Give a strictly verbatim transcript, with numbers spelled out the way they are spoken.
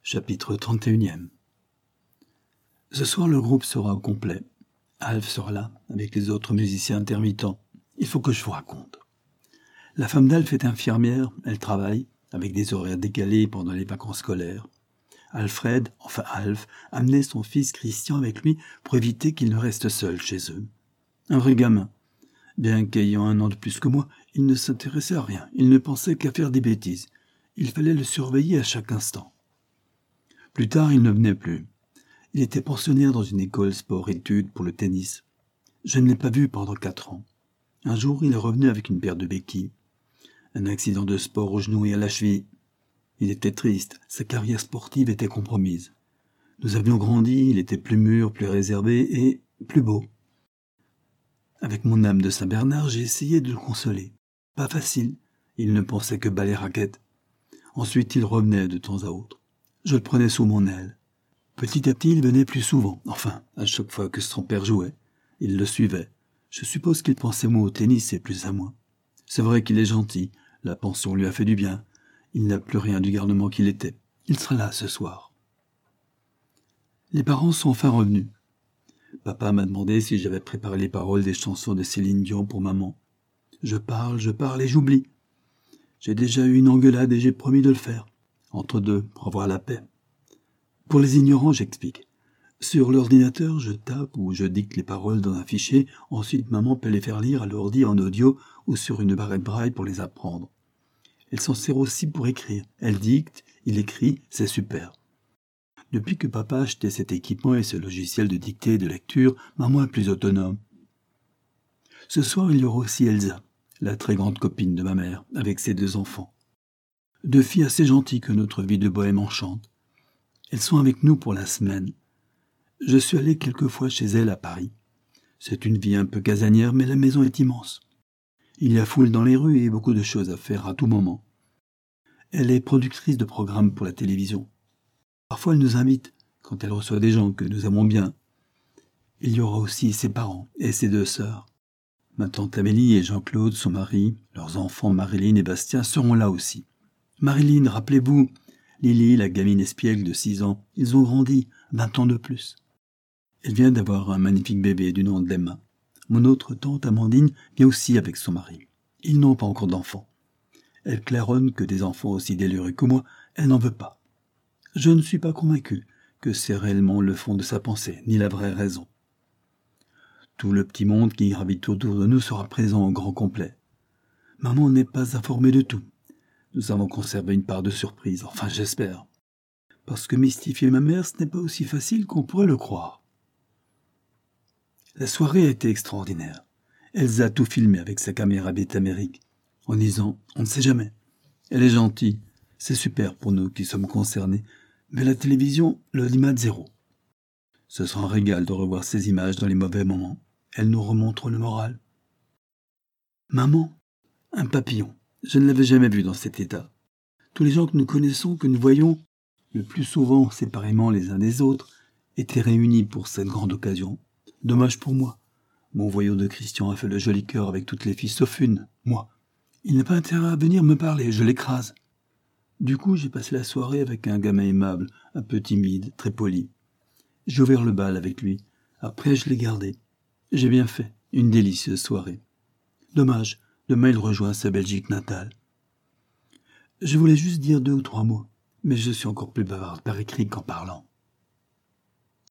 Chapitre trente et un. Ce soir, le groupe sera au complet. Alf sera là, avec les autres musiciens intermittents. Il faut que je vous raconte. La femme d'Alf est infirmière, elle travaille, avec des horaires décalés pendant les vacances scolaires. Alfred, enfin Alf, amenait son fils Christian avec lui pour éviter qu'il ne reste seul chez eux. Un vrai gamin. Bien qu'ayant un an de plus que moi, il ne s'intéressait à rien, il ne pensait qu'à faire des bêtises. Il fallait le surveiller à chaque instant. Plus tard, il ne venait plus. Il était pensionnaire dans une école sport-études pour le tennis. Je ne l'ai pas vu pendant quatre ans. Un jour, il est revenu avec une paire de béquilles. Un accident de sport au genou et à la cheville. Il était triste, sa carrière sportive était compromise. Nous avions grandi, il était plus mûr, plus réservé et plus beau. Avec mon âme de Saint-Bernard, j'ai essayé de le consoler. Pas facile, il ne pensait que balai raquettes. Ensuite, il revenait de temps à autre. Je le prenais sous mon aile. Petit à petit, il venait plus souvent. Enfin, à chaque fois que son père jouait, il le suivait. Je suppose qu'il pensait moins au tennis et plus à moi. C'est vrai qu'il est gentil. La pension lui a fait du bien. Il n'a plus rien du garnement qu'il était. Il sera là ce soir. Les parents sont enfin revenus. Papa m'a demandé si j'avais préparé les paroles des chansons de Céline Dion pour maman. Je parle, je parle et j'oublie. J'ai déjà eu une engueulade et j'ai promis de le faire. Entre deux, pour avoir la paix. Pour les ignorants, j'explique. Sur l'ordinateur, je tape ou je dicte les paroles dans un fichier. Ensuite, maman peut les faire lire à l'ordi en audio ou sur une barrette braille pour les apprendre. Elle s'en sert aussi pour écrire. Elle dicte, il écrit, c'est super. Depuis que papa a acheté cet équipement et ce logiciel de dictée et de lecture, maman est plus autonome. Ce soir, il y aura aussi Elsa, la très grande copine de ma mère, avec ses deux enfants. Deux filles assez gentilles que notre vie de bohème enchante. Elles sont avec nous pour la semaine. Je suis allé quelquefois chez elles à Paris. C'est une vie un peu casanière, mais la maison est immense. Il y a foule dans les rues et beaucoup de choses à faire à tout moment. Elle est productrice de programmes pour la télévision. Parfois, elle nous invite, quand elle reçoit des gens que nous aimons bien. Il y aura aussi ses parents et ses deux sœurs. Ma tante Amélie et Jean-Claude, son mari, leurs enfants Marilyn et Bastien seront là aussi. Marilyn, rappelez-vous, Lily, la gamine espiègle de six ans, ils ont grandi, vingt ans de plus. Elle vient d'avoir un magnifique bébé du nom d'Emma. Mon autre tante Amandine vient aussi avec son mari. Ils n'ont pas encore d'enfants. Elle claironne que des enfants aussi délurés que moi, elle n'en veut pas. Je ne suis pas convaincu que c'est réellement le fond de sa pensée, ni la vraie raison. Tout le petit monde qui gravite autour de nous sera présent au grand complet. Maman n'est pas informée de tout. Nous avons conservé une part de surprise, enfin j'espère. Parce que mystifier ma mère, ce n'est pas aussi facile qu'on pourrait le croire. La soirée a été extraordinaire. Elsa a tout filmé avec sa caméra Betamax, en disant « on ne sait jamais ». Elle est gentille, c'est super pour nous qui sommes concernés, mais la télévision, l'audimat zéro. Ce sera un régal de revoir ces images dans les mauvais moments. Elle nous remontre le moral. Maman, un papillon. Je ne l'avais jamais vu dans cet état. Tous les gens que nous connaissons, que nous voyons, le plus souvent séparément les uns des autres, étaient réunis pour cette grande occasion. Dommage pour moi. Mon voyou de Christian a fait le joli cœur avec toutes les filles sauf une, moi. Il n'a pas intérêt à venir me parler, je l'écrase. Du coup, j'ai passé la soirée avec un gamin aimable, un peu timide, très poli. J'ai ouvert le bal avec lui. Après, je l'ai gardé. J'ai bien fait. Une délicieuse soirée. Dommage. Demain, il rejoint sa Belgique natale. Je voulais juste dire deux ou trois mots, mais je suis encore plus bavarde par écrit qu'en parlant.